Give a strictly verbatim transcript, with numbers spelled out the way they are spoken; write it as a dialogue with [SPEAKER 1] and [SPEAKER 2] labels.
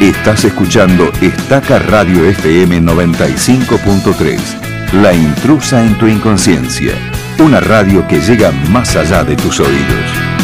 [SPEAKER 1] Estás escuchando Estaca Radio F M noventa y cinco punto tres, La Intrusa en tu Inconsciencia, una radio que llega más allá de tus oídos.